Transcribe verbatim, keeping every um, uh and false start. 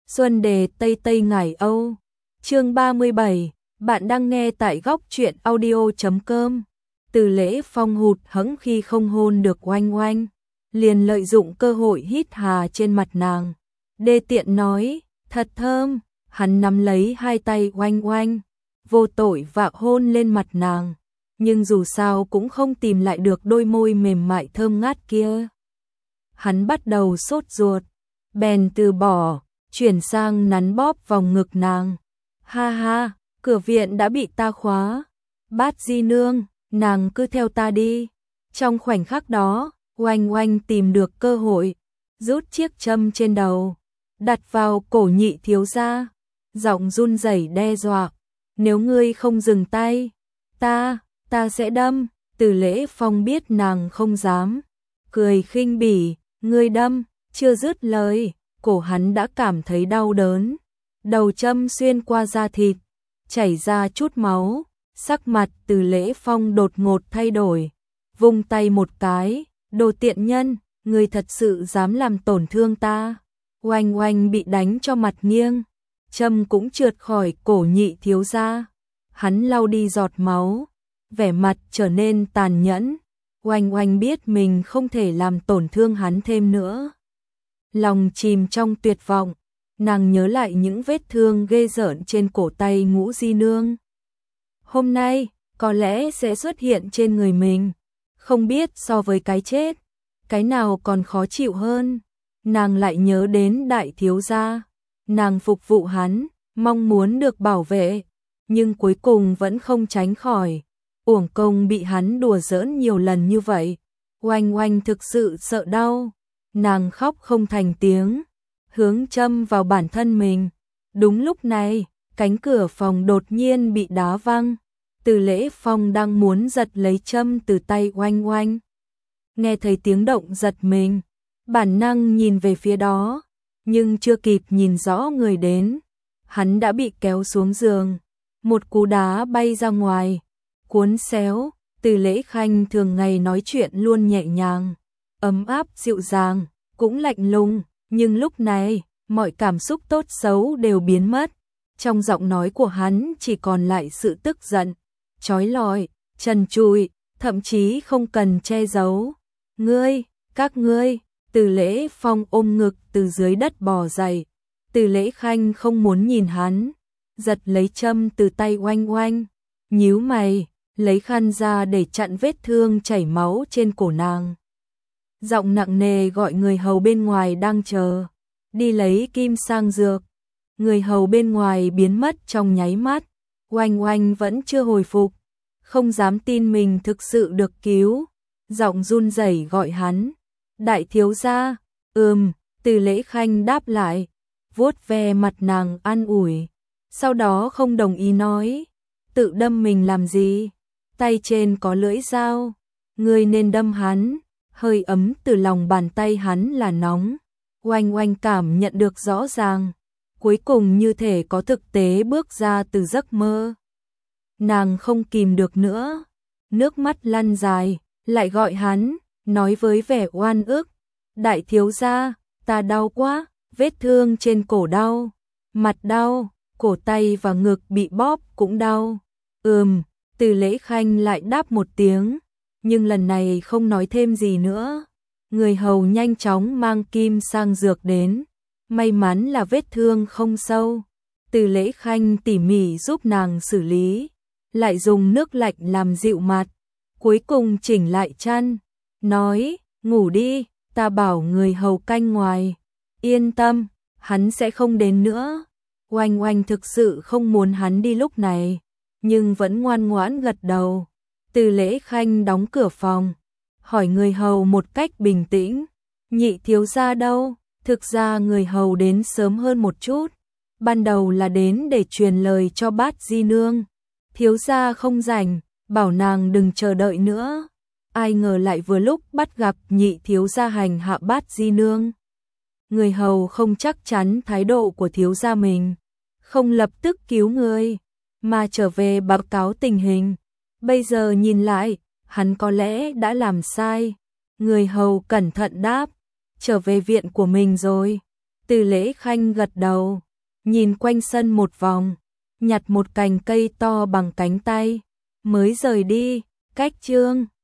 Xuân đề Tây Tây Ngải Âu. Chương ba mươi bảy, bạn đang nghe tại góc truyện audio chấm com. Từ Lễ Phong hụt hẫng khi không hôn được Oanh Oanh, liền lợi dụng cơ hội hít hà trên mặt nàng. Đê tiện nói, thật thơm, hắn nắm lấy hai tay Oanh Oanh, vô tội vạ hôn lên mặt nàng, nhưng dù sao cũng không tìm lại được đôi môi mềm mại thơm ngát kia. Hắn bắt đầu sốt ruột, bèn từ bỏ, chuyển sang nắn bóp vòng ngực nàng. Ha ha, cửa viện đã bị ta khóa. Bát Di nương, nàng cứ theo ta đi. Trong khoảnh khắc đó, Oanh Oanh tìm được cơ hội, rút chiếc châm trên đầu, đặt vào cổ Nhị thiếu gia, giọng run rẩy đe dọa, nếu ngươi không dừng tay, ta, ta sẽ đâm. Từ Lễ Phong biết nàng không dám, cười khinh bỉ, ngươi đâm. Chưa dứt lời, cổ hắn đã cảm thấy đau đớn, đầu châm xuyên qua da thịt, chảy ra chút máu, sắc mặt Từ Lễ Phong đột ngột thay đổi, vung tay một cái, đồ tiện nhân, ngươi thật sự dám làm tổn thương ta. Oanh Oanh bị đánh cho mặt nghiêng, châm cũng trượt khỏi cổ Nhị thiếu gia, hắn lau đi giọt máu, vẻ mặt trở nên tàn nhẫn. Oanh Oanh biết mình không thể làm tổn thương hắn thêm nữa. Lòng chìm trong tuyệt vọng, nàng nhớ lại những vết thương ghê rợn trên cổ tay Ngũ Di nương. Hôm nay, có lẽ sẽ xuất hiện trên người mình. Không biết so với cái chết, cái nào còn khó chịu hơn. Nàng lại nhớ đến đại thiếu gia. Nàng phục vụ hắn, mong muốn được bảo vệ, nhưng cuối cùng vẫn không tránh khỏi. Uổng công bị hắn đùa giỡn nhiều lần như vậy. Oanh Oanh thực sự sợ đau. Nàng khóc không thành tiếng, hướng châm vào bản thân mình. Đúng lúc này, cánh cửa phòng đột nhiên bị đá văng. Từ Lễ Phong đang muốn giật lấy châm từ tay Oanh Oanh, nghe thấy tiếng động giật mình, bản năng nhìn về phía đó, nhưng chưa kịp nhìn rõ người đến, hắn đã bị kéo xuống giường, một cú đá bay ra ngoài, cuốn xéo. Từ Lễ Khanh thường ngày nói chuyện luôn nhẹ nhàng, ấm áp dịu dàng, cũng lạnh lùng, nhưng lúc này, mọi cảm xúc tốt xấu đều biến mất. Trong giọng nói của hắn chỉ còn lại sự tức giận, chói lọi, trần trụi, thậm chí không cần che giấu. Ngươi, các ngươi. Từ Lễ Phong ôm ngực từ dưới đất bò dậy. Từ Lễ Khanh không muốn nhìn hắn, giật lấy châm từ tay Oanh Oanh, nhíu mày, lấy khăn ra để chặn vết thương chảy máu trên cổ nàng. Giọng nặng nề gọi người hầu bên ngoài đang chờ, đi lấy kim sang dược. Người hầu bên ngoài biến mất trong nháy mắt. Oanh Oanh vẫn chưa hồi phục, không dám tin mình thực sự được cứu, giọng run rẩy gọi hắn. Đại thiếu gia. Ừm. Từ Lễ Khanh đáp lại, vuốt ve mặt nàng an ủi, sau đó không đồng ý nói, tự đâm mình làm gì, tay trên có lưỡi dao, ngươi nên đâm hắn. Hơi ấm từ lòng bàn tay hắn là nóng. Oanh Oanh cảm nhận được rõ ràng, cuối cùng như thể có thực tế bước ra từ giấc mơ. Nàng không kìm được nữa, nước mắt lăn dài, lại gọi hắn, nói với vẻ oan ức, đại thiếu gia, ta đau quá, vết thương trên cổ đau, mặt đau, cổ tay và ngực bị bóp cũng đau. Ừm. Từ Lễ Khanh lại đáp một tiếng, nhưng lần này không nói thêm gì nữa. Người hầu nhanh chóng mang kim sang dược đến, may mắn là vết thương không sâu. Từ Lễ Khanh tỉ mỉ giúp nàng xử lý, lại dùng nước lạnh làm dịu mặt, cuối cùng chỉnh lại chăn, nói, ngủ đi, ta bảo người hầu canh ngoài. Yên tâm, hắn sẽ không đến nữa. Oanh Oanh thực sự không muốn hắn đi lúc này, nhưng vẫn ngoan ngoãn gật đầu. Từ Lễ Khanh đóng cửa phòng, hỏi người hầu một cách bình tĩnh, Nhị thiếu gia đâu? Thực ra người hầu đến sớm hơn một chút, ban đầu là đến để truyền lời cho Bát Di nương. Thiếu gia không rảnh, bảo nàng đừng chờ đợi nữa. Ai ngờ lại vừa lúc bắt gặp Nhị thiếu gia hành hạ Bát Di nương. Người hầu không chắc chắn thái độ của thiếu gia mình, không lập tức cứu người, mà trở về báo cáo tình hình. Bây giờ nhìn lại, hắn có lẽ đã làm sai. Người hầu cẩn thận đáp, trở về viện của mình rồi. Từ Lễ Khanh gật đầu, nhìn quanh sân một vòng, nhặt một cành cây to bằng cánh tay, mới rời đi. Cách Chương